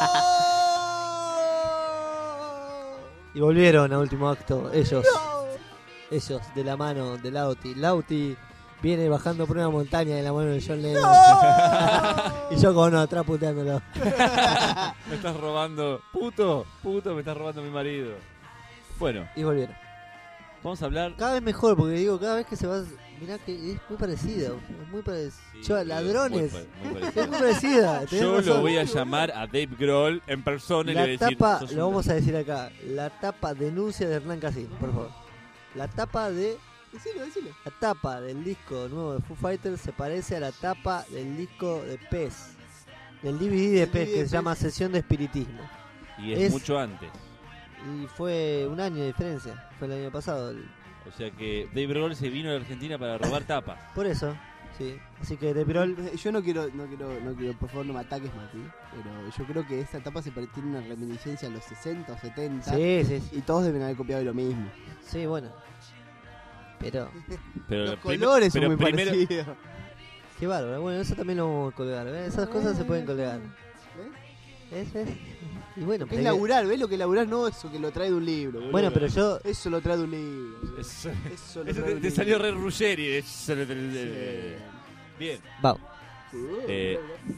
Y volvieron a Último Acto, ellos de la mano de Lauti. Lauti viene bajando por una montaña de la mano de John Lennon. Y yo como no, atrás puteándolo. Me estás robando, puto, me estás robando a mi marido. Bueno, Y volvieron. vamos a hablar. Cada vez mejor, porque digo, cada vez que se va... Mirá que es muy parecida. Es muy parecida. Yo, ladrones. Muy Es parecida. muy parecida. Yo lo voy a llamar a Dave Grohl en persona y le voy a La decir. tapa, sos lo un- vamos a decir acá. La tapa denuncia de Hernán Casín, por favor. La tapa de... Decilo. La tapa del disco nuevo de Foo Fighters se parece a la tapa del disco de PES. Del DVD de PES, que se llama Sesión de Espiritismo. Y es es- mucho antes. Y fue un año de diferencia. Fue el año pasado. O sea que Dave Grohl se vino a la Argentina para robar tapas. Por eso, sí. Así que de Pirol... Yo no quiero, por favor no me ataques, Mati, pero yo creo que esta etapa tiene una reminiscencia a los 60 o 70 Sí. y todos deben haber copiado lo mismo. Sí, bueno. Pero... Pero Los prim- colores pero son muy primero, parecidos. Qué bárbaro. Bueno, eso también lo vamos a colgar. ¿Ves? Esas cosas se pueden colgar. ¿Ves? Y bueno, Es pero... laburar, ¿ves lo que laburar? No eso que lo trae de un libro. boludo. Bueno, pero yo... Eso lo trae de un libro. boludo. Eso Eso lo eso trae de te un libro. salió re Ruggeri. Sí. Bien. Vamos. Eh,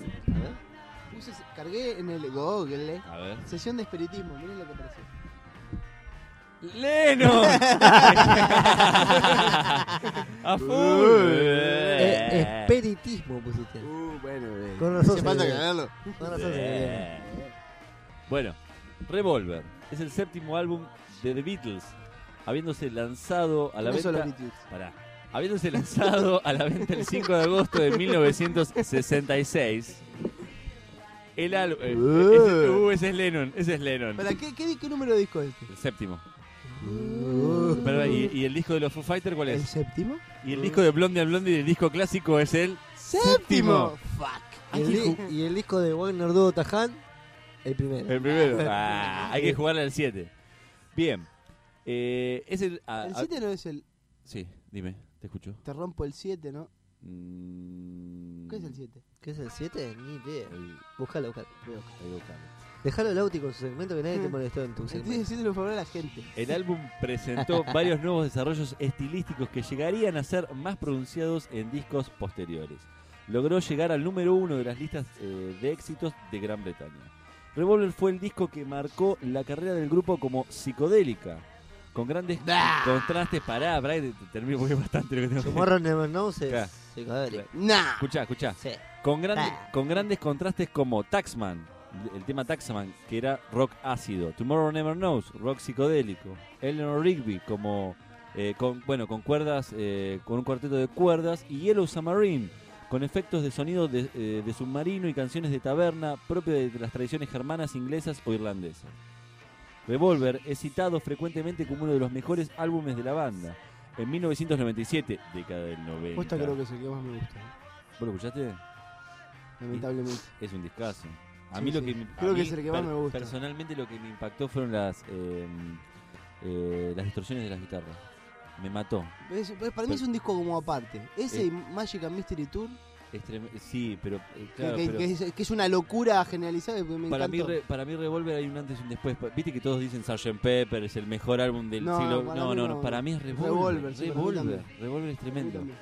Cargué en el Google A ver. sesión de espiritismo, miren lo que apareció. ¡Lennon! ¡A full! Espiritismo pusiste. Bueno, Con razón hace se falta ve. aclararlo. Con razón se ve bien. Bueno, Revolver es el séptimo álbum de The Beatles, habiéndose lanzado a la No solo venta. Beatles. Pará. Habiéndose lanzado a la venta el 5 de agosto de 1966. El álbum. Ese es Lennon. Ese es Lennon. ¿Para qué número de disco es este? El séptimo. Perdón, ¿y el disco de los Foo Fighters cuál ¿El es? séptimo? Y el disco de Blondie and Blondie del disco clásico es el séptimo. Fuck. Y y el disco de Wagner Dúo Taján, el primero. El primero. Hay que jugarle al 7. Bien. Es el. El 7 no es el. Sí, dime, te escucho. Te rompo el 7, ¿no? Mm, ¿Qué es el 7? ¿Qué es el 7? Ni idea. ahí- Buscalo. ahí buscalo. Dejalo al Lauti con su segmento que nadie te molestó en tu Estoy segmento. diciendo por favor a la gente. El álbum presentó varios nuevos desarrollos estilísticos que llegarían a ser más pronunciados en discos posteriores. Logró llegar al número 1 de las listas de éxitos de Gran Bretaña. Revolver fue el disco que marcó la carrera del grupo como psicodélica, con grandes contrastes. Pará, que termino porque es bastante lo que tengo que decir. Tomorrow Never Knows es Claro. psicodélico. Nah. Escuchá. Sí. Con grandes contrastes como Taxman, el tema Taxman, que era rock ácido. Tomorrow Never Knows, rock psicodélico. Eleanor Rigby, como con cuerdas, con un cuarteto de cuerdas. Y Yellow Submarine, con efectos de sonido de submarino y canciones de taberna propio de las tradiciones germanas, inglesas o irlandesas. Revolver es citado frecuentemente como uno de los mejores álbumes de la banda. En 1997, década del 90. Posta creo que es el que más me gusta. ¿Vos lo escuchaste? Lamentablemente. Es un discazo. A Sí, mí lo sí. que Creo a que mí es el que más me gusta. Personalmente lo que me impactó fueron las distorsiones de las guitarras. Me mató. Para mí es un disco como aparte. Ese y Magic and Mystery Tour, Sí, pero claro, pero que es una locura generalizada. Que me para mí encantó. para mí Revolver hay un antes y un después. Viste que todos dicen Sgt. Pepper es el mejor álbum del No, siglo. para No, mí no, no. para mí es Revolver. Revolver, sí, para mí Revolver. también. Revolver es tremendo. También.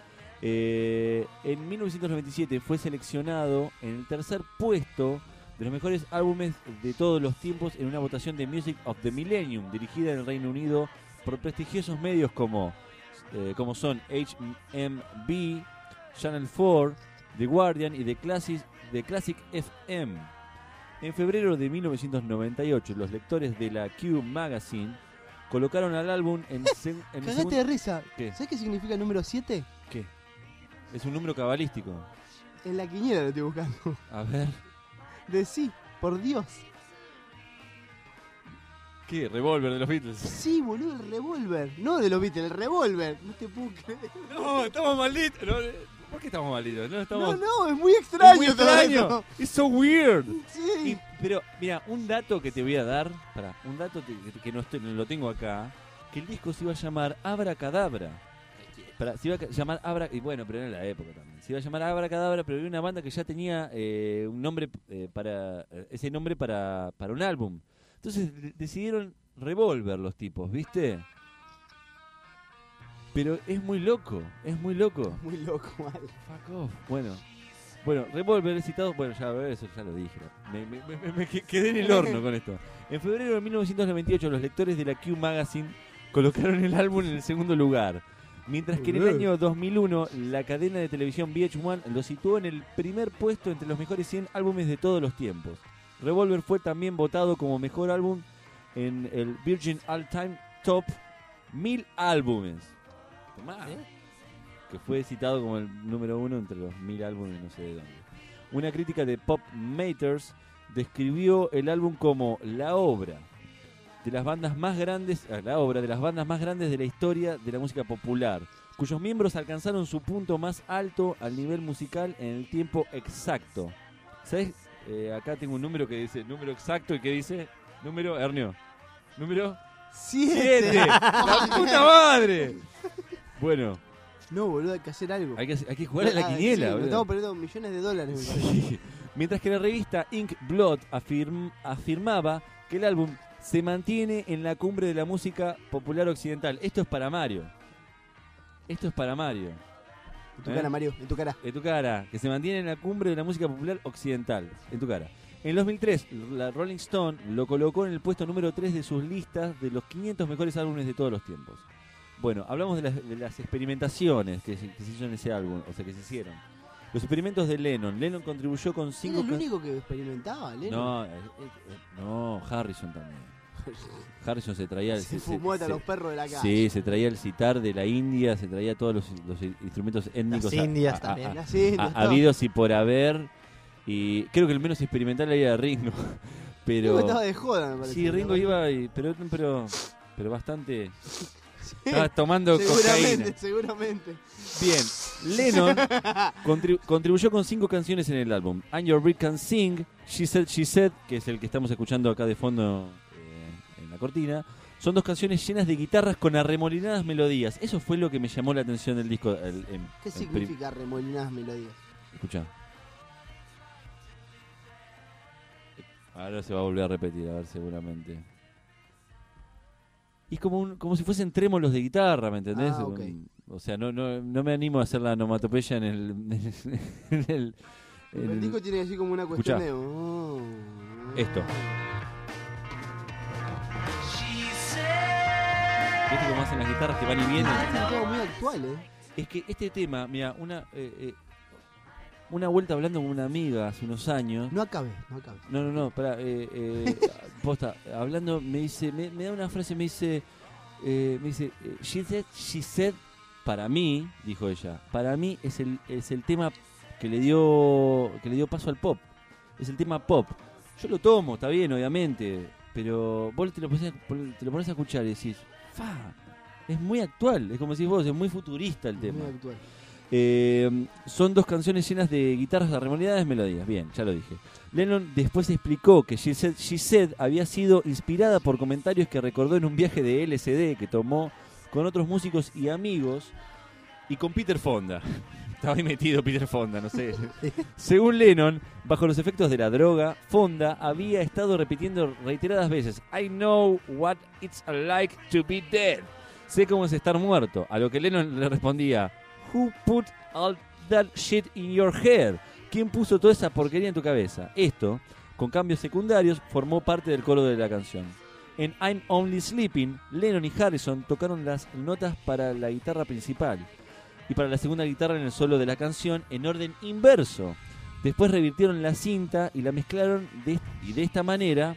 En 1997 fue seleccionado en el tercer puesto de los mejores álbumes de todos los tiempos en una votación de Music of the Millennium dirigida en el Reino Unido por prestigiosos medios como son HMV, Channel 4, The Guardian y The Classic FM. En febrero de 1998 los lectores de la Q Magazine colocaron al álbum en el Cagate de risa. ¿Qué? ¿Sabes qué significa el número 7? ¿Qué? Es un número cabalístico. En la quiniela lo estoy buscando. A ver. De sí, por Dios. ¿Qué? Revolver de los Beatles. Sí, boludo, el revólver. No de los Beatles, el revólver. No te puedo creer. No, estamos malditos. No, ¿por qué estamos malditos? No, estamos... No, es muy extraño. Es muy todo extraño. esto. It's so weird. Sí. Pero, mira, un dato que te voy a dar, un dato que no lo tengo acá, que el disco se iba a llamar Abracadabra. Se iba a llamar Abra, y bueno, pero era en la época también. Se iba a llamar Abracadabra, pero había una banda que ya tenía un nombre ese nombre para un álbum. Entonces decidieron Revolver los tipos, ¿viste? Pero es muy loco. Muy loco, mal. Fuck off. Bueno, Revolver es citado. Bueno, eso ya lo dije. Me quedé en el horno con esto. En febrero de 1998, los lectores de la Q Magazine colocaron el álbum en el segundo lugar. Mientras que en el año 2001, la cadena de televisión VH1 lo situó en el primer puesto entre los mejores 100 álbumes de todos los tiempos. Revolver fue también votado como mejor álbum en el Virgin All Time Top 1000 álbumes. Tomá. Que fue citado como el número 1 entre los 1000 álbumes no sé de dónde. Una crítica de Pop Matters describió el álbum como la obra de las bandas más grandes de la historia de la música popular, cuyos miembros alcanzaron su punto más alto al nivel musical en el tiempo exacto. ¿Sabes? Acá tengo un número que dice número exacto y que dice número 7. ¡La puta madre! Bueno. No, boludo, hay que hacer algo. Hay que jugar a la quiniela, sí, boludo. Estamos perdiendo millones de dólares. Sí. Mientras que la revista Ink Blood afirmaba que el álbum se mantiene en la cumbre de la música popular occidental. Esto es para Mario. En tu cara, Mario, en tu cara. En tu cara, que se mantiene en la cumbre de la música popular occidental. En tu cara. En 2003, la Rolling Stone lo colocó en el puesto número 3 de sus listas de los 500 mejores álbumes de todos los tiempos. Bueno, hablamos de las experimentaciones que se hicieron en ese álbum, o sea, que se hicieron. Los experimentos de Lennon. Lennon contribuyó con 5... ¿Era el único que experimentaba, Lennon? No, Harrison también. Harrison se traía... Se fumó hasta los perros de la casa. Sí, se traía el sitar de la India, se traía todos los instrumentos étnicos. Las indias también. Habidos y por haber. Y creo que el menos experimental era Ringo. Pero estaba de joda, me parece. Sí, Ringo iba, pero bastante... Estaba tomando cocaína. Seguramente. Bien, Lennon contribuyó con 5 canciones en el álbum. And Your Breed Can Sing, She Said, que es el que estamos escuchando acá de fondo en la cortina. Son 2 canciones llenas de guitarras con arremolinadas melodías. Eso fue lo que me llamó la atención del disco. ¿Qué significa arremolinadas melodías? Escuchá. Ahora se va a volver a repetir, a ver, seguramente. Y es como si fuesen trémolos de guitarra, ¿me entendés? Okay. O sea, no me animo a hacer la onomatopeya en el el disco tiene así como una cuestión de... Esto. ¿Viste cómo hacen las guitarras que van y vienen? Es un tema muy actual, Es que este tema, mira, una vuelta hablando con una amiga hace unos años. No acabes. No, pará. Posta, hablando, me da una frase, me dice, she said, para mí, dijo ella, para mí es el tema que le dio paso al pop. Es el tema pop. Yo lo tomo, está bien, obviamente, pero vos te lo pones a escuchar y decís, es muy actual, es como si vos, es muy futurista el tema. Muy actual. Son 2 canciones llenas de guitarras arremolinadas melodías. Bien, ya lo dije. Lennon después explicó que She Said había sido inspirada por comentarios que recordó en un viaje de LSD que tomó con otros músicos y amigos y con Peter Fonda. Estaba ahí metido Peter Fonda, no sé. Según Lennon, bajo los efectos de la droga, Fonda había estado repitiendo reiteradas veces: I know what it's like to be dead. Sé cómo es estar muerto. A lo que Lennon le respondía: Who put all that shit in your head? ¿Quién puso toda esa porquería en tu cabeza? Esto, con cambios secundarios, formó parte del coro de la canción. En I'm Only Sleeping, Lennon y Harrison tocaron las notas para la guitarra principal y para la segunda guitarra en el solo de la canción en orden inverso. Después revirtieron la cinta y la mezclaron de esta manera.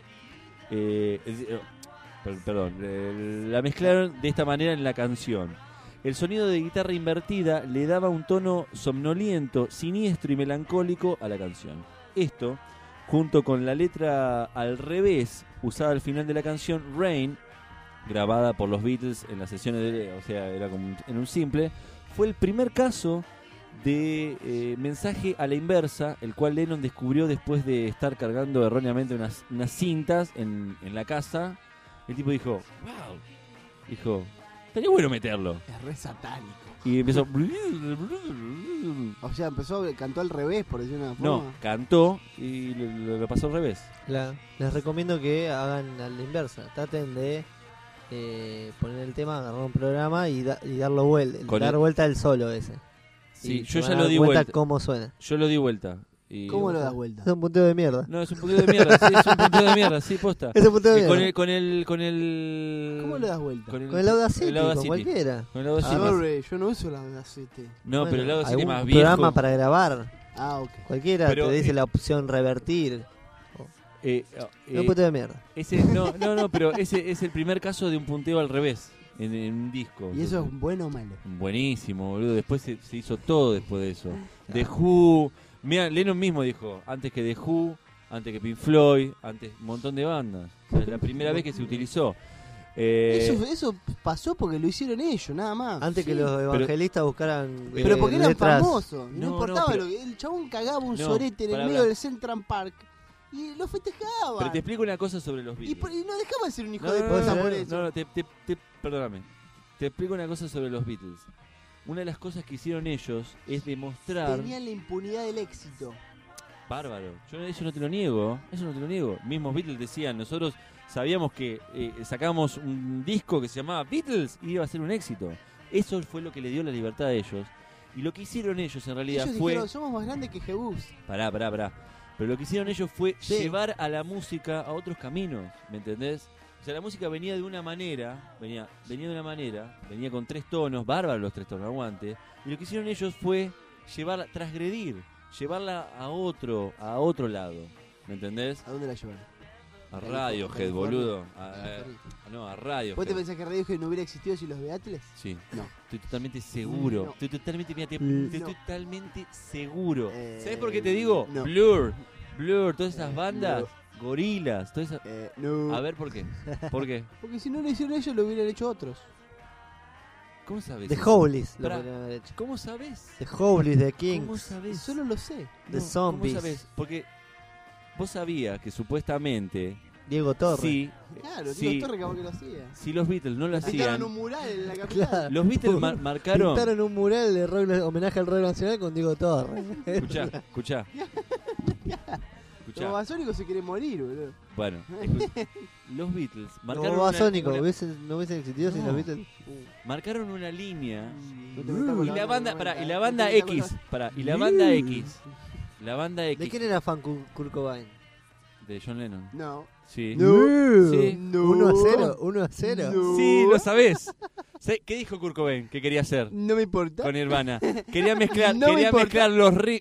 La mezclaron de esta manera en la canción. El sonido de guitarra invertida le daba un tono somnoliento, siniestro y melancólico a la canción. Esto, junto con la letra al revés, usada al final de la canción Rain, grabada por los Beatles en las sesiones o sea, era como en un simple, fue el primer caso de mensaje a la inversa, el cual Lennon descubrió después de estar cargando erróneamente unas cintas en la casa. El tipo dijo, wow, estaría bueno meterlo. Es re satánico. Y empezó... O sea, cantó al revés, por decir una forma. No, cantó y lo pasó al revés. Les recomiendo que hagan a la inversa. Traten de poner el tema, agarrar un programa y darlo vuelta. Dar vuelta al solo ese. Sí, y yo se ya van a lo dar di cuenta vuelta. cómo suena. Yo lo di vuelta. Y ¿Cómo lo das vuelta? Es un punteo de mierda. No, es un punteo de mierda, sí, es un punteo de mierda, sí, posta. Es un punteo de mierda. Con el... ¿Cómo lo das vuelta? Con el Audacity, el Audacity. con cualquiera. Con el Audacity. Sorry, yo no uso la Audacity. No, Bueno, pero el Audacity algún más viejo. programa para grabar. Ah, ok. Cualquiera Pero, te dice la opción revertir. Es un punteo de mierda. No, pero ese es el primer caso de un punteo al revés en un disco. ¿Y eso es bueno o malo? Buenísimo, boludo. Después se hizo todo después de eso. The Who. Mira, Lennon mismo dijo, antes que The Who, antes que Pink Floyd, antes un montón de bandas. O sea, es la primera vez que se utilizó. Eso pasó porque lo hicieron ellos, nada más. Antes que los evangelistas buscaran Pero porque eran letras. famosos. No, No, importaba pero- lo que. El chabón cagaba un No, sorete en el pará, medio pará. del Central Park. Y lo festejaba. Pero te explico una cosa sobre los Beatles. Y no dejaba de ser un hijo No, de no, puta no, por no, eso. no, perdóname. Te explico una cosa sobre los Beatles. Una de las cosas que hicieron ellos es demostrar... Tenían la impunidad del éxito. Bárbaro. Yo eso no te lo niego. Eso no te lo niego. Mismos Beatles decían, nosotros sabíamos que sacábamos un disco que se llamaba Beatles y iba a ser un éxito. Eso fue lo que le dio la libertad a ellos. Y lo que hicieron ellos en realidad Ellos fue... dijeron, somos más grandes que Jebus. Pará. Pero lo que hicieron ellos fue Sí. llevar a la música a otros caminos, ¿me entendés? O sea, la música venía de una manera, venía con 3 tonos, bárbaros los 3 tonos, aguante. Y lo que hicieron ellos fue llevarla a otro lado, ¿me entendés? ¿A dónde la llevaron? A California. Radiohead, boludo. California. No, a Radiohead. ¿Vos te pensás que Radiohead no hubiera existido sin los Beatles? Sí, No. estoy totalmente seguro. No. Estoy totalmente, mira, No. estoy totalmente seguro. Eh, ¿Sabes por qué te digo? no. Blur, todas esas bandas, Gorilas, todas esas... No. A ver, ¿por qué? ¿Por qué? Porque si no lo hicieron ellos, lo hubieran hecho otros. ¿Cómo sabes? The eso? Howlis lo Pará. podrían haber hecho. ¿Cómo sabes? The Howlis, The ¿Cómo Kings. sabes? Solo lo sé. The No, Zombies. ¿Cómo sabes? Porque vos sabías que supuestamente Diego Torres. sí, Claro, sí, Diego Torre capaz que lo hacía. si los Beatles no lo Pintaron hacían, un mural en la capital. Claro. los Beatles marcaron... Pintaron un mural de homenaje al rock nacional con Diego Torres. Escuchá. Los basónicos se quieren morir, boludo. Bueno, los Beatles marcaron Como Basónico, una- no hubiesen existido sin No. los Beatles. marcaron una línea. No te metas con Y la banda banda, de pará, y noventa, la no banda te metas con X, pará, y la banda X. La banda ¿De X quién era fan Kurt Cobain? de John Lennon. No. Sí. No. Sí. No. 1-0. No. Sí, lo sabés. ¿Qué dijo Kurt Cobain que quería hacer No me importa. con Nirvana? Quería mezclar, No me quería importa. mezclar los riffs,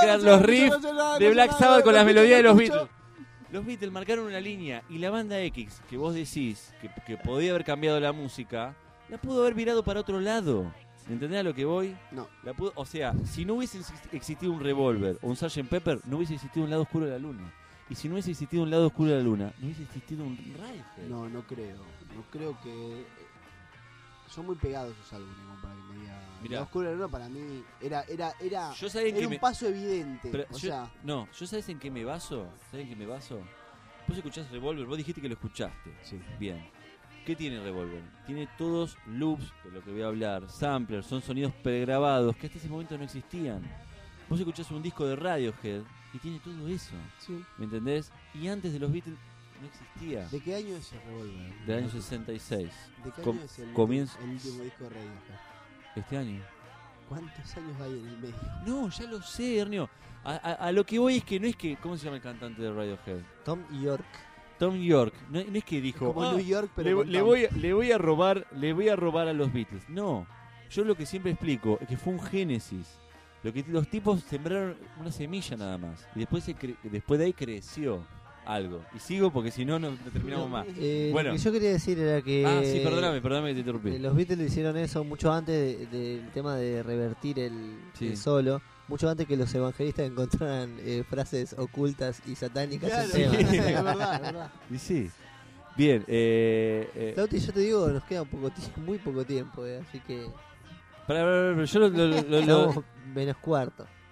de Black Sabbath con las melodías de los Beatles. Los Beatles marcaron una línea y la banda X, que vos decís que podía haber cambiado la música, la pudo haber virado para otro lado. ¿Entendés a lo que voy? No. O sea, si no hubiese existido un Revolver o un Sgt. Pepper, no hubiese existido un lado oscuro de la luna. Y si no hubiese existido un lado oscuro de la luna, no hubiese existido un Radiohead. No, no creo. No creo que. Son muy pegados esos álbumes como para que me diga. Mirá. La Oscura Luna para mí era Yo sabés que un paso evidente. Pero o yo, sea, ¿yo sabés en qué me baso? ¿Sabés en qué me baso? Vos escuchás Revolver, vos dijiste que lo escuchaste. sí. Bien. ¿Qué tiene Revolver? Tiene todos loops, de lo que voy a hablar, samplers, son sonidos pregrabados que hasta ese momento no existían. Vos escuchás un disco de Radiohead y tiene todo eso, Sí. ¿me entendés? Y antes de los Beatles no existía. ¿De qué año es el Revolver? Del año 66. ¿De qué Com- año es el comienzo- último disco de Radiohead? Este año. ¿Cuántos años hay en el medio? No, ya lo sé, Ernio. A lo que voy es que no es que... ¿Cómo se llama el cantante de Radiohead? Tom York. Tom York. No es que dijo... Como "Ah, New York, pero le con Tom". voy a robar a los Beatles. No, yo lo que siempre explico es que fue un génesis. Lo que los tipos sembraron una semilla nada más. Y después de ahí creció algo. Y sigo porque si no, no terminamos más. Bueno. Lo que yo quería decir era que. Sí, perdóname que te interrumpí. Los Beatles hicieron eso mucho antes del tema de revertir el solo. Mucho antes que los evangelistas encontraran frases ocultas y satánicas Claro, en temas. es verdad, es verdad. Y sí. Bien, Lauti, yo te digo, nos queda muy poco tiempo, así que pará, yo lo- estamos menos cuarto.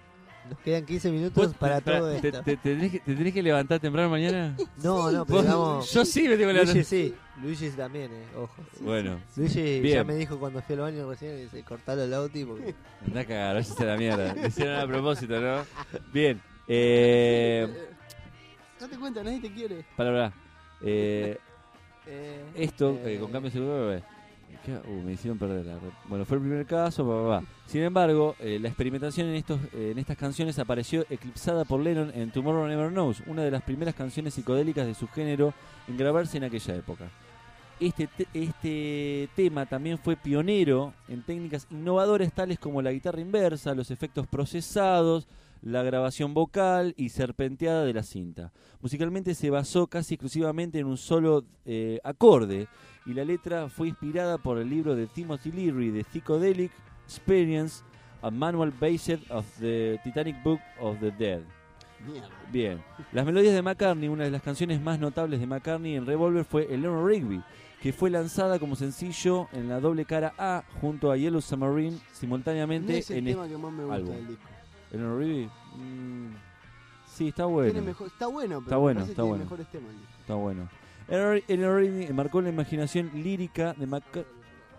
Nos quedan 15 minutos para todo esto. ¿Te tenés que levantar temprano mañana? No, no, ¿Vos? pero vamos. Yo sí me tengo que levantar. Luigi sí, Luigi también, ojo. Bueno, Luigi Bien. ya me dijo cuando fui al baño recién, dice, cortalo el Lauti porque... andá a cagar, váyase a la mierda. Lo hicieron a propósito, ¿no? Bien. Date cuenta, nadie te quiere. Para. Esto, eh, con cambio seguro. Me hicieron perder la red. Bueno, fue el primer caso. Sin embargo, la experimentación en estas canciones apareció eclipsada por Lennon en Tomorrow Never Knows, una de las primeras canciones psicodélicas de su género en grabarse en aquella época. Este tema también fue pionero en técnicas innovadoras tales como la guitarra inversa, los efectos procesados, la grabación vocal y serpenteada de la cinta. Musicalmente se basó casi exclusivamente en un solo acorde, y la letra fue inspirada por el libro de Timothy Leary, The Psychedelic Experience, a manual based of the Titanic Book of the Dead. Mierda. Bien, las melodías de McCartney, una de las canciones más notables de McCartney en Revolver fue Eleanor Rigby, que fue lanzada como sencillo en la doble cara A junto a Yellow Submarine No simultáneamente es el en tema que más me gusta álbum. del disco. Eleanor Rigby. Sí, está bueno. Tiene mejor, está bueno, pero Está bueno, me parece que está tiene bueno. mejores temas el disco. Está bueno. Eleanor Rigby marcó la imaginación lírica de McCartney.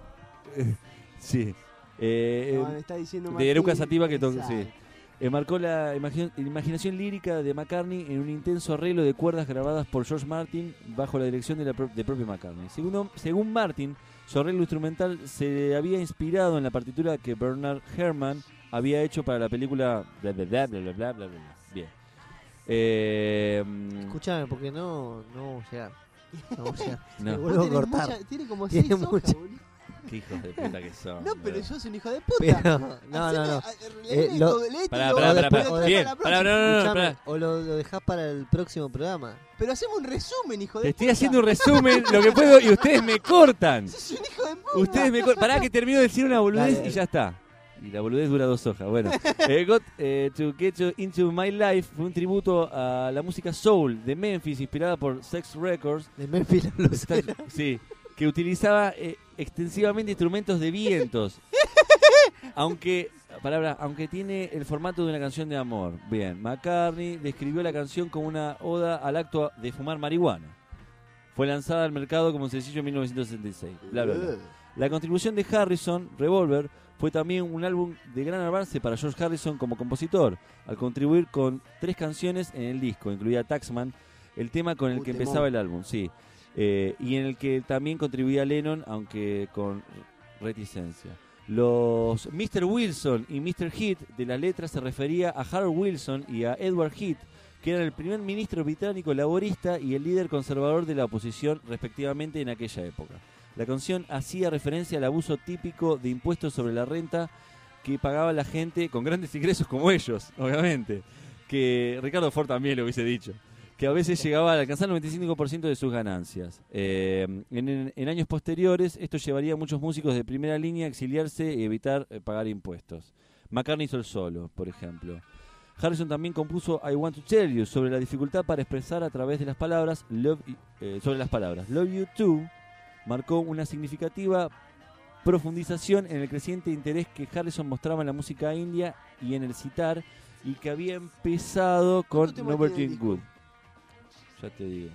Sí. No, me está diciendo de Eruca Martín, Sativa que exacto. sí. Marcó la imaginación lírica de McCartney en un intenso arreglo de cuerdas grabadas por George Martin bajo la dirección de propio McCartney. Según Martin, su arreglo instrumental se había inspirado en la partitura que Bernard Herrmann había hecho para la película bla bla bla bla bla bla bla bla. Bien. Escúchame, porque no vamos a llegar. No vamos a llegar. No. Me Vos vuelvo a tenés cortar. tiene como Tiene 6 hojas, mucha- boludo. Qué hijos de puta que son. No, pero boludo. sos un hijo de puta. Pero, no. Pará, bien, la pará, próxima. no, Escuchame, pará. o lo dejás para el próximo programa. Pero hacemos un resumen, hijo Te de estoy puta. haciendo un resumen, lo que puedo, y ustedes me cortan. Sos un hijo de puta. Ustedes me cortan. Pará que termino de decir una boludez Dale. y ya está. Y la boludez dura 2 hojas. Bueno, Got to Get You Into My Life fue un tributo a la música soul de Memphis, inspirada por Sex Records. De Memphis la blusera. Sí, que utilizaba extensivamente instrumentos de vientos. Aunque tiene el formato de una canción de amor. Bien, McCartney describió la canción como una oda al acto de fumar marihuana. Fue lanzada al mercado como sencillo en 1966. Bla, bla, bla. La contribución de Harrison, Revolver, fue también un álbum de gran avance para George Harrison como compositor, al contribuir con 3 canciones en el disco, incluida Taxman, el tema con el que temón. empezaba el álbum, sí, y en el que también contribuía Lennon, aunque con reticencia. Los Mr. Wilson y Mr. Heath de las letras se refería a Harold Wilson y a Edward Heath, que eran el primer ministro británico laborista y el líder conservador de la oposición respectivamente en aquella época. La canción hacía referencia al abuso típico de impuestos sobre la renta que pagaba la gente con grandes ingresos como ellos, obviamente. Que Ricardo Ford también lo hubiese dicho. Que a veces llegaba a alcanzar el 95% de sus ganancias. En años posteriores, esto llevaría a muchos músicos de primera línea a exiliarse y evitar pagar impuestos. McCartney hizo el solo, por ejemplo. Harrison también compuso I Want to Tell You sobre la dificultad para expresar a través de las palabras Love You Too. Marcó una significativa profundización en el creciente interés que Harrison mostraba en la música india y en el sitar, y que había empezado con ¿Cuánto tema Nobody tiene el disco? Good. Ya te digo.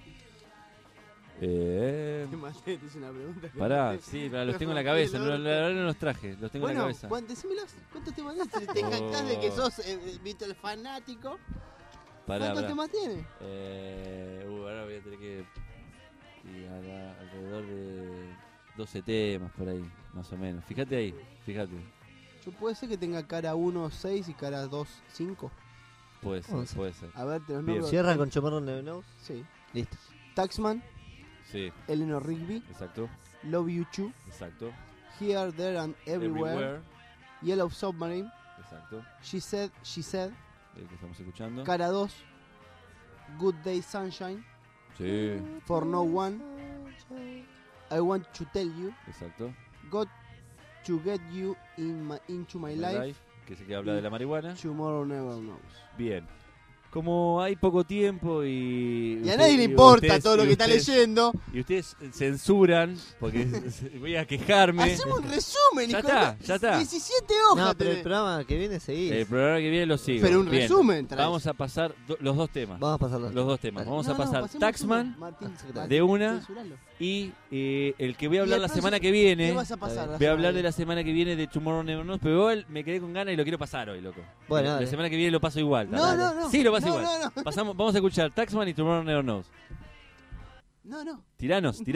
Te maté, te hice una pregunta. que Pará, maté. sí, los tengo en la cabeza. El No, orto. la verdad no los traje, los tengo en la Bueno, cabeza. decímelos. ¿Cuántos temas tiene? Te jactás de que sos Beatle fanático. Pará, ¿Cuántos pará. temas tiene? Ahora voy a tener que... y alrededor de 12 temas por ahí, más o menos. Fíjate ahí, fíjate. Yo puede ser que tenga cara 1, 6 y cara 2, 5. Puede ser, 11. puede ser. A ver, te los Bien. nombro. Cierra con Tomorrow Never Knows. Sí. Listo. Taxman, Sí, Eleanor Rigby, exacto, Love You Too, exacto. Here, There and Everywhere, Yellow Submarine, Exacto. She Said, El que estamos escuchando. cara 2, Good Day Sunshine, Sí, For No One, I Want to Tell You, exacto. Got to Get You Into My Life, Que es el que habla de la marihuana. Tomorrow Never Knows. Bien. como hay poco tiempo y a nadie le importa ustedes- todo lo que está ustedes- leyendo. Y ustedes censuran, porque voy a quejarme. Hacemos un resumen, Ya hijo está, de- ya está. 17 hojas. No, pero el tenés. programa que viene seguís. El programa que viene lo sigo. Pero un Bien. resumen traes. Vamos a pasar los dos temas. Vamos a pasarlo. Los dos temas. Dale. Vamos a No, pasar pasemos Taxman uno, Martín, de una censuralo. y el que voy a Y hablar el la próximo- semana que viene. ¿Qué vas a pasar? Voy a hablar de la semana que viene de Tomorrow Never Knows, pero igual me quedé con ganas y lo quiero pasar hoy, loco. Bueno, la dale. semana que viene lo paso igual. No, dale. no, no. Sí, lo paso No, igual. no, no. Vamos a escuchar Taxman y Tomorrow Never Knows. No. Tiranos. 2,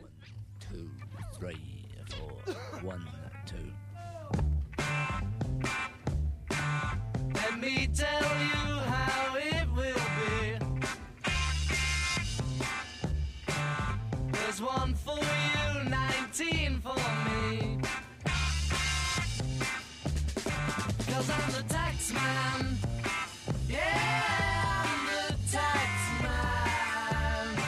3, 4, 1, 2. Let me tell you how it will be. There's one for you, 19 for me. 'Cause I'm the tax man. Yeah, I'm the tax man.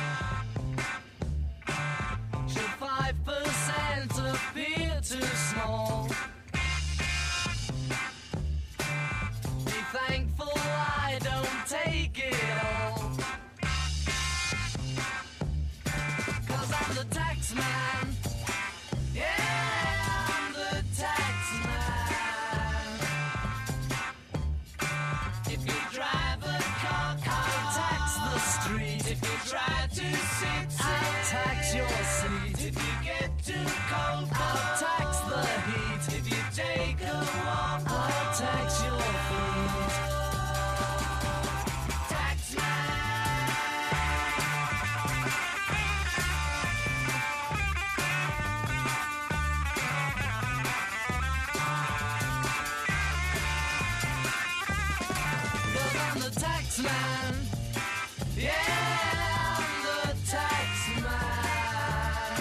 Should 5% appear too small? Be thankful I don't take it all. 'Cause I'm the tax man. Yeah, I'm the tax man. If you drive a car, I'll tax the street. If you try to sit, I'll tax your seat. If you get too cold, I'll tax the heat. If you take a walk, I'll tax your feet. Tax man. Cause I'm the tax man. Yeah, I'm the tax man.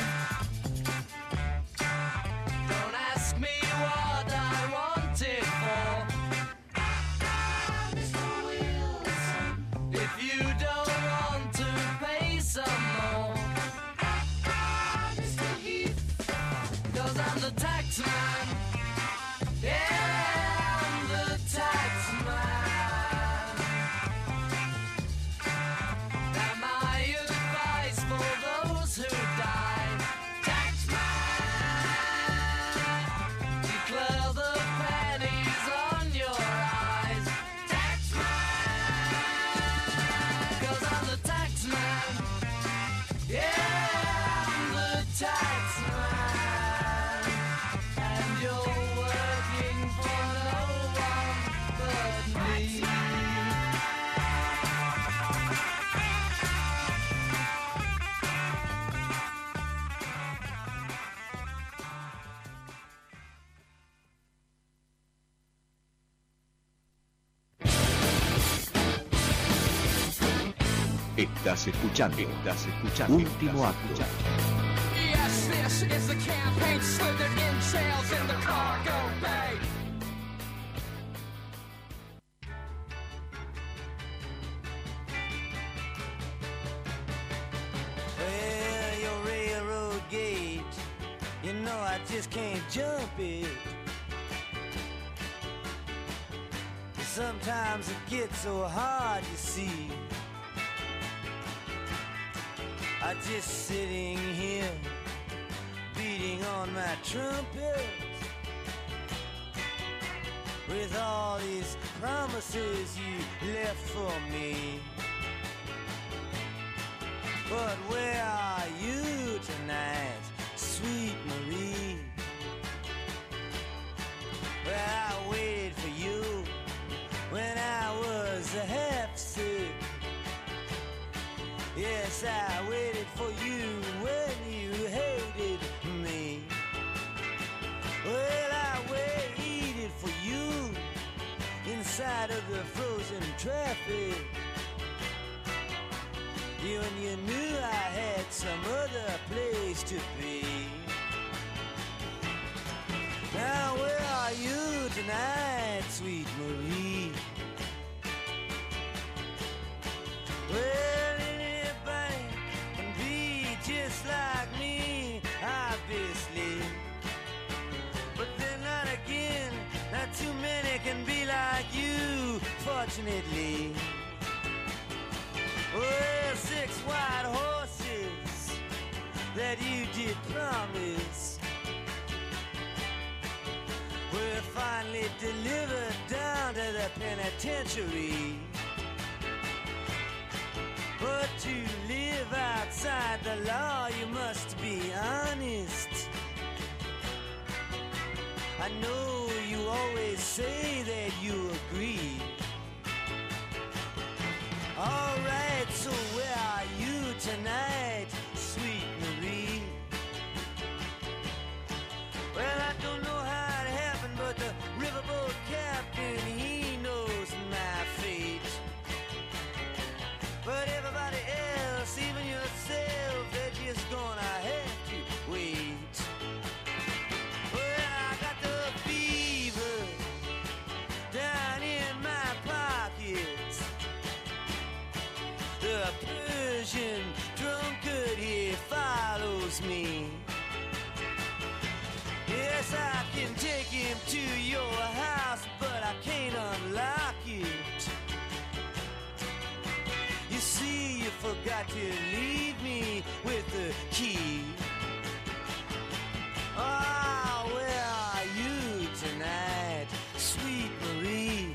Don't ask me what I want it for. If you don't want to pay some more. Cause I'm the tax man. Yeah, I'm the tax man. Now my advice for those who die. Tax man. Declare the pennies on your eyes. Tax man. 'Cause I'm the tax man. Yeah, I'm the tax man. And you're working for no one but me. Estás escuchando Último Acto. Yes, this is the campaign slithered entrails in the cargo bay. Well, your railroad gate, you know I just can't jump it. Sometimes it gets so hard to see. I'm just sitting here, beating on my trumpet, with all these promises you left for me. But where are you tonight, sweet Marie? Well, I waited for you when I was half sick. Yes, I waited for you when you hated me. Well, I waited for you inside of the frozen traffic. You and you knew I had some other place to be. Now where are you tonight, sweet Marie? Well, anybody can be just like me, obviously. But then not again, not too many can be like you, fortunately. Well, 6 white horses that you did promise were finally delivered down to the penitentiary. But to live outside the law, you must be honest. I know you always say that you agree. Alright, so where are you tonight, sweet Marie? Well, I don't know how it happened, but the riverboat captain, he knows my fate. But everybody else, even yourself, they're just gonna have to wait. Well, I got the fever down in my pockets. The Persian drunkard, he follows me. Yes, I can take him to your house, but I can't unlock it. You see, you forgot to leave me with the key. Ah, where are you tonight, sweet Marie?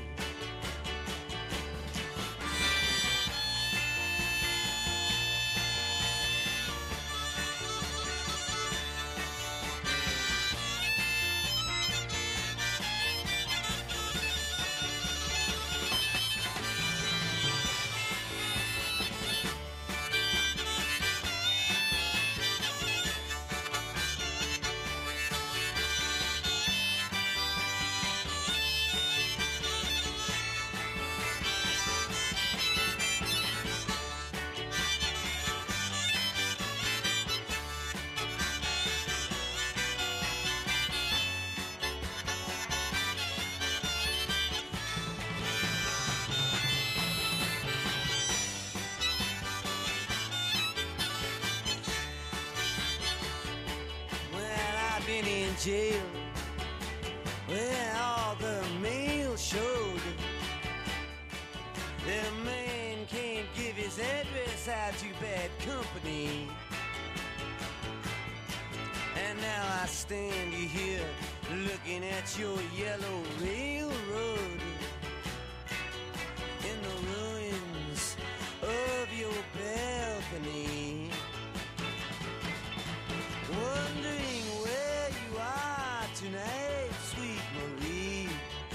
Been in jail where all the mail showed. The man can't give his address out to bad company. And now I stand you here looking at your yellow railroad in the ruins of your balcony, wondering where you are tonight, sweet Marie.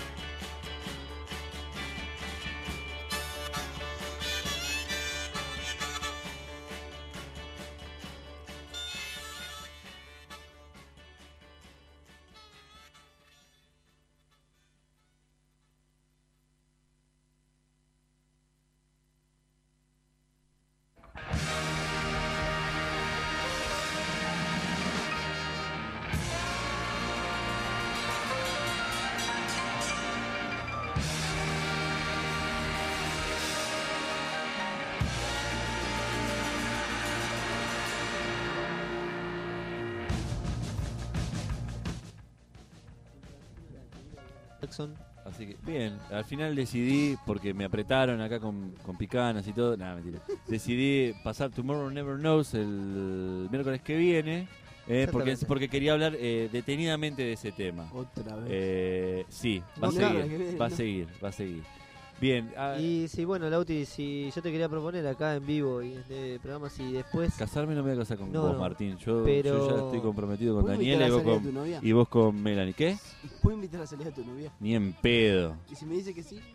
Jackson. Así que, bien, al final decidí, porque me apretaron acá con picanas y todo, nada, mentira. Decidí pasar Tomorrow Never Knows el miércoles que viene, porque quería hablar detenidamente de ese tema. Otra vez. Sí, No, claro, que viene, va a no. seguir. Bien, Y sí, bueno, Lauti, si yo te quería proponer acá en vivo y en este programa, si después... casarme no me voy a casar con No, vos, no, Martín. Yo pero- ya estoy comprometido con ¿Puedo invitar Daniela a salir a tu novia? y vos con Melanie. ¿Qué? ¿Puedo invitar a salir a tu novia? Ni en pedo. Y si me dice que sí,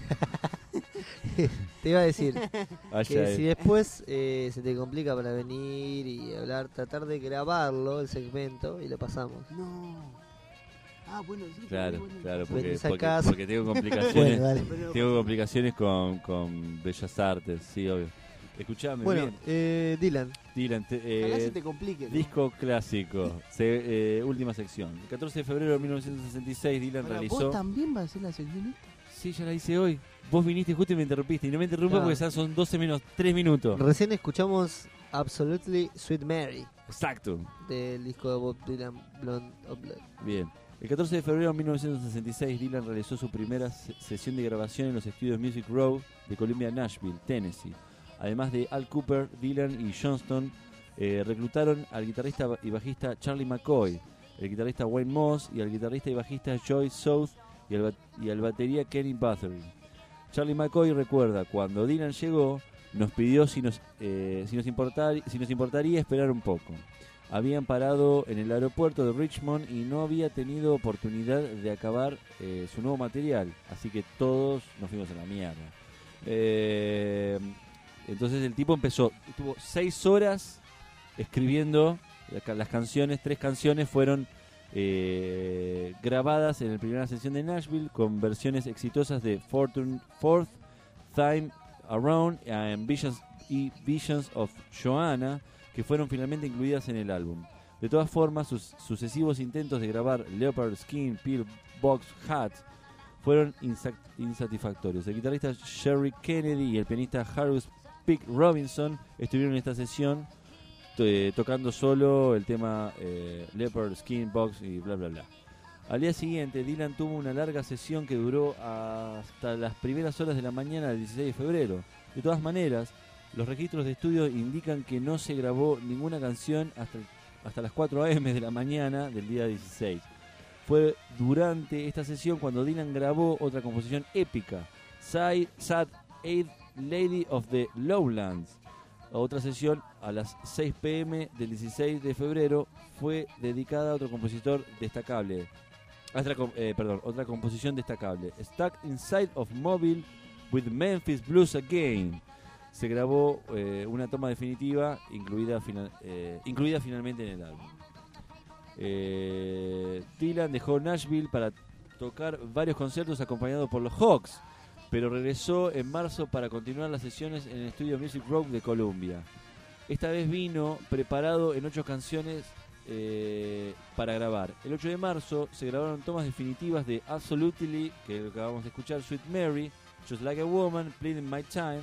Te iba a decir Allá que él. si después se te complica para venir y hablar, tratar de grabarlo, el segmento, y lo pasamos. no. Ah, bueno, sí. Claro, bueno. claro, Venís a casa. porque tengo complicaciones. Bueno, dale. Pero- Tengo complicaciones con Bellas Artes, sí, obvio. Escuchame, Bueno, Dylan. Dylan, Ojalá se te complique, ¿no? disco clásico, última sección. El 14 de febrero de 1966 Dylan Pará, realizó... ¿Vos también vas a hacer la sección? Sí, ya la hice hoy. Vos viniste justo y me interrumpiste. Y no me interrumpas Claro. porque ya son 12 menos 3 minutos. Recién escuchamos Absolutely Sweet Mary Exacto. del disco de Bob Dylan, Blonde of Blood. Bien. El 14 de febrero de 1966 Dylan realizó su primera sesión de grabación en los estudios Music Row de Columbia, Nashville, Tennessee. Además de Al Cooper, Dylan y Johnston, reclutaron al guitarrista y bajista Charlie McCoy, el guitarrista Wayne Moss y al guitarrista y bajista Joy South y al batería Kenny Bathory. Charlie McCoy recuerda, cuando Dylan llegó, nos pidió si nos importaría esperar un poco. Habían parado en el aeropuerto de Richmond y no había tenido oportunidad de acabar su nuevo material, así que todos nos fuimos a la mierda. Entonces el tipo estuvo 6 horas escribiendo las canciones. 3 canciones fueron grabadas en la primera sesión de Nashville con versiones exitosas de Fourth Time Around and Visions of Joanna, que fueron finalmente incluidas en el álbum. De todas formas, sus sucesivos intentos de grabar Leopard Skin Pill Box Hat fueron insatisfactorios. El guitarrista Sherry Kennedy y el pianista Harris Pick Robinson estuvieron en esta sesión tocando solo el tema Leopard Skin Box y bla bla bla. Al día siguiente, Dylan tuvo una larga sesión que duró hasta las primeras horas de la mañana del 16 de febrero. De todas maneras, los registros de estudio indican que no se grabó ninguna canción hasta las 4 a.m. de la mañana del día 16. Fue durante esta sesión cuando Dylan grabó otra composición épica, Sad Eighth Lady of the Lowlands. Otra sesión a las 6 p.m. del 16 de febrero fue dedicada a otro compositor destacable. Otra composición destacable, Stuck Inside of Mobile with Memphis Blues Again. Se grabó una toma definitiva incluida finalmente en el álbum. Dylan dejó Nashville para tocar varios conciertos acompañado por los Hawks, pero regresó en marzo para continuar las sesiones en el estudio Music Row de Columbia. Esta vez vino preparado en 8 canciones para grabar. El 8 de marzo se grabaron tomas definitivas de Absolutely, que es lo que acabamos de escuchar, Sweet Mary, Just Like a Woman, Pleading My Time.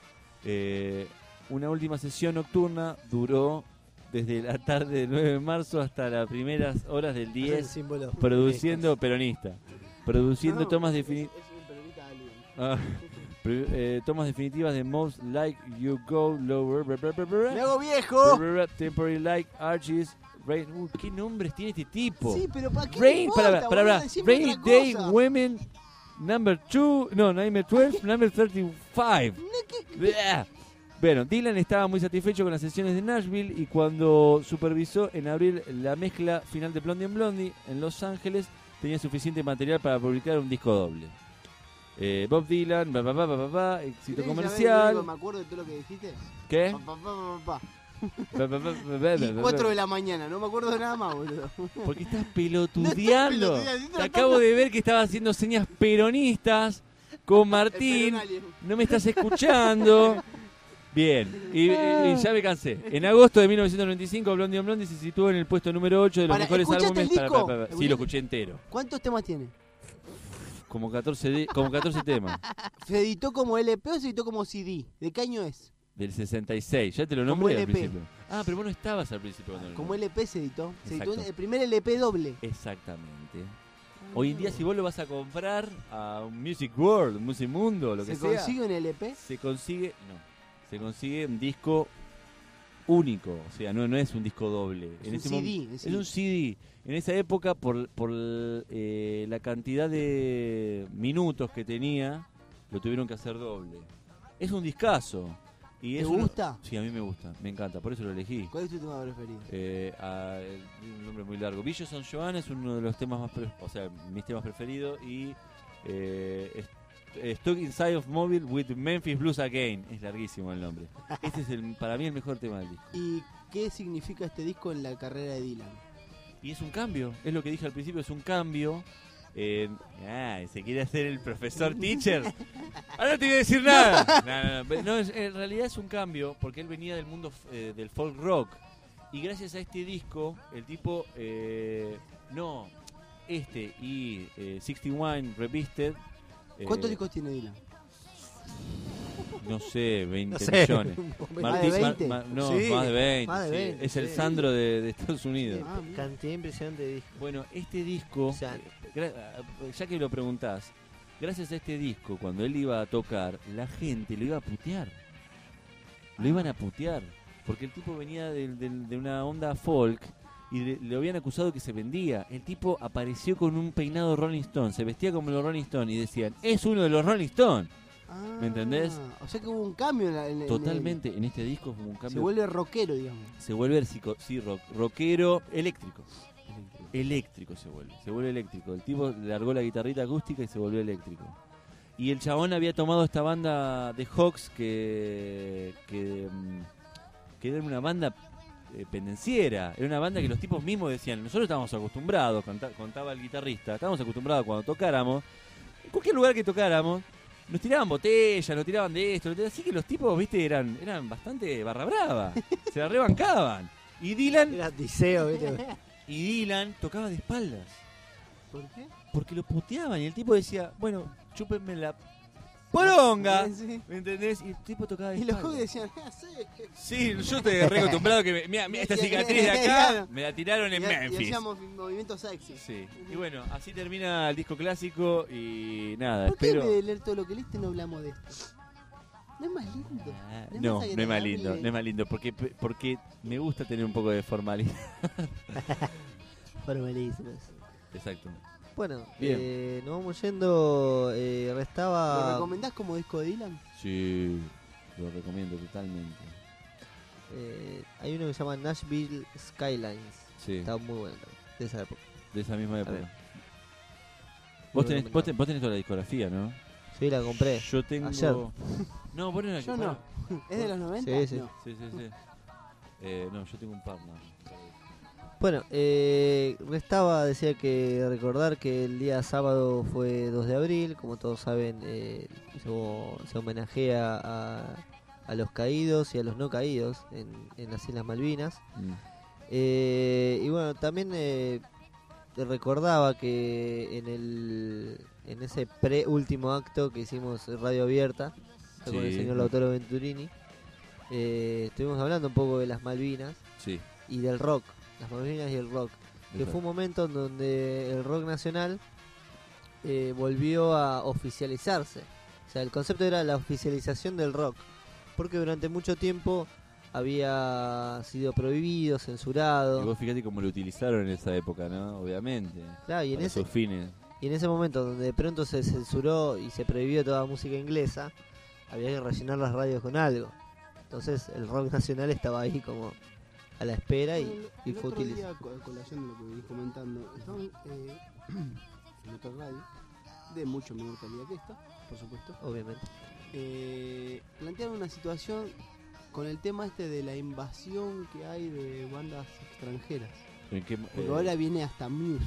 Una última sesión nocturna duró desde la tarde del 9 de marzo hasta las primeras horas del 10, produciendo tomas definitivas. Tomas definitivas de Most Like You Go Lower. ¡Me hago viejo! Temporary Like Arches. Rain, ¿qué nombres tiene este tipo? Sí, pero ¿para qué Rain, importa, para. decime Rain otra Day cosa. Women Number 12, Number 35. Blah. Bueno, Dylan estaba muy satisfecho con las sesiones de Nashville y cuando supervisó en abril la mezcla final de Blondie on Blondie en Los Ángeles, tenía suficiente material para publicar un disco doble. Bob Dylan, éxito ¿Querés comercial. saber algo? Me acuerdo de todo lo que dijiste. ¿Qué? Y 4 de la mañana, no me acuerdo de nada más, boludo. Porque estás pelotudeando. No estoy pelotudeando, Te acabo de ver que estabas haciendo señas peronistas con Martín. Peronalien. No me estás escuchando. Bien, y ya me cansé. En agosto de 1995, Blondie on Blondie se situó en el puesto número 8 de los mejores ¿escuchaste álbumes. el disco? Sí, lo escuché entero. ¿Cuántos temas tiene? Como 14 temas. ¿Se editó como LP o se editó como CD? ¿De qué año es? Del 66. Ya te lo Como nombré al LP. principio. Ah, pero vos no estabas al principio. Cuando lo Como nombré. LP se editó. Se editó Exacto. el primer LP doble. Exactamente. Hoy en día, si vos lo vas a comprar a un Music World, un Music Mundo, lo que ¿Se sea, consigue un LP? se consigue un disco único, o sea, no es un disco doble. Es un CD, es un CD. En esa época, por la cantidad de minutos que tenía, lo tuvieron que hacer doble. Es un discazo. Y ¿Te es gusta? Sí, a mí me gusta, me encanta, por eso lo elegí. ¿Cuál es tu tema preferido? Un nombre muy largo. Visions on Joanna es uno de los temas mis temas preferidos. Y Stuck Inside of Mobile with Memphis Blues Again. Es larguísimo el nombre. Este es para mí el mejor tema del disco. ¿Y qué significa este disco en la carrera de Dylan? Y es un cambio, es lo que dije al principio, es un cambio. Se quiere hacer el profesor teacher. Ahora no te voy a decir nada. No, en realidad es un cambio porque él venía del mundo del folk rock. Y gracias a este disco, el tipo, y 61 Revisited. ¿Cuántos discos tiene Dylan? No sé, 20 No sé. millones. ¿Más de 20? No, Sí, más de 20. más de sí. 20, Es el sí. Sandro de Estados Unidos. Ah, mira. Cantidad impresionante de discos. Bueno, este disco, O sea, ya que lo preguntás, gracias a este disco, cuando él iba a tocar, la gente lo iba a putear. Lo iban a putear. Porque el tipo venía de una onda folk y le habían acusado que se vendía. El tipo apareció con un peinado Rolling Stone, se vestía como los Rolling Stone y decían, es uno de los Rolling Stone. ¿Me entendés? O sea que hubo un cambio Totalmente, en este disco hubo un cambio. Se vuelve rockero, digamos. Se vuelve rockero eléctrico. Eléctrico se vuelve eléctrico. El tipo largó la guitarrita acústica y se volvió eléctrico. Y el chabón había tomado esta banda de Hawks que era una banda pendenciera. Era una banda que los tipos mismos decían, nosotros estábamos acostumbrados, contaba el guitarrista, estábamos acostumbrados cuando tocáramos, en cualquier lugar que tocáramos, nos tiraban botellas, nos tiraban de esto, así que los tipos, viste, eran bastante barra brava, se la rebancaban. Y Dylan... Era Tiseo, ¿viste? Y Dylan tocaba de espaldas. ¿Por qué? Porque lo puteaban y el tipo decía, bueno, chúpenme la poronga. Sí. ¿Me entendés? Y el tipo tocaba de Y los espaldas. jóvenes decían, sí. Sí, yo estoy re acostumbrado que mira, esta cicatriz de acá me la tiraron en Y Memphis. hacíamos movimientos sexy. Sí. Y bueno, así termina el disco clásico y nada, ¿Por qué espero... en vez de leer todo lo que leíste no hablamos de esto? No es más lindo. No es más lindo, no es más lindo, porque me gusta tener un poco de formalidad. Formalísimos. Exacto. Bueno, Bien. nos vamos yendo. ¿Lo Restaba. recomendás como disco de Dylan? Sí, lo recomiendo totalmente. Hay uno que se llama Nashville Skylines. Sí, Está muy bueno también, de esa época. de esa misma A época. ver. Vos Muy tenés toda la discografía, ¿no? Sí, la compré. Yo tengo... Ayer. No, vos no la Yo no. ¿Es de los 90? Sí, sí. No. Sí. No, yo tengo un par, no. Bueno, restaba, decía que recordar que el día sábado fue 2 de abril, como todos saben, se homenajea a los caídos y a los no caídos en las Islas Malvinas. Y bueno, también recordaba que en ese pre-último acto que hicimos en Radio Abierta, con el Sí. señor Lautaro Venturini, estuvimos hablando un poco de las Malvinas Sí. y del rock. Las Malvinas y el rock, que fue un momento en donde el rock nacional volvió a oficializarse. O sea, el concepto era la oficialización del rock, porque durante mucho tiempo había sido prohibido, censurado. Y vos fíjate cómo lo utilizaron en esa época, ¿no? Obviamente. Claro, y Para sus fines. en ese momento donde de pronto se censuró y se prohibió toda música inglesa, había que rellenar las radios con algo. Entonces el rock nacional estaba ahí como a la espera y El fue otro día, utilizado. a colación de lo que venís comentando, estaban en otra radio, de mucho menor calidad que esta, por supuesto, Obviamente. plantearon una situación con el tema este de la invasión que hay de bandas extranjeras. ¿En qué, Porque ahora viene hasta Muse.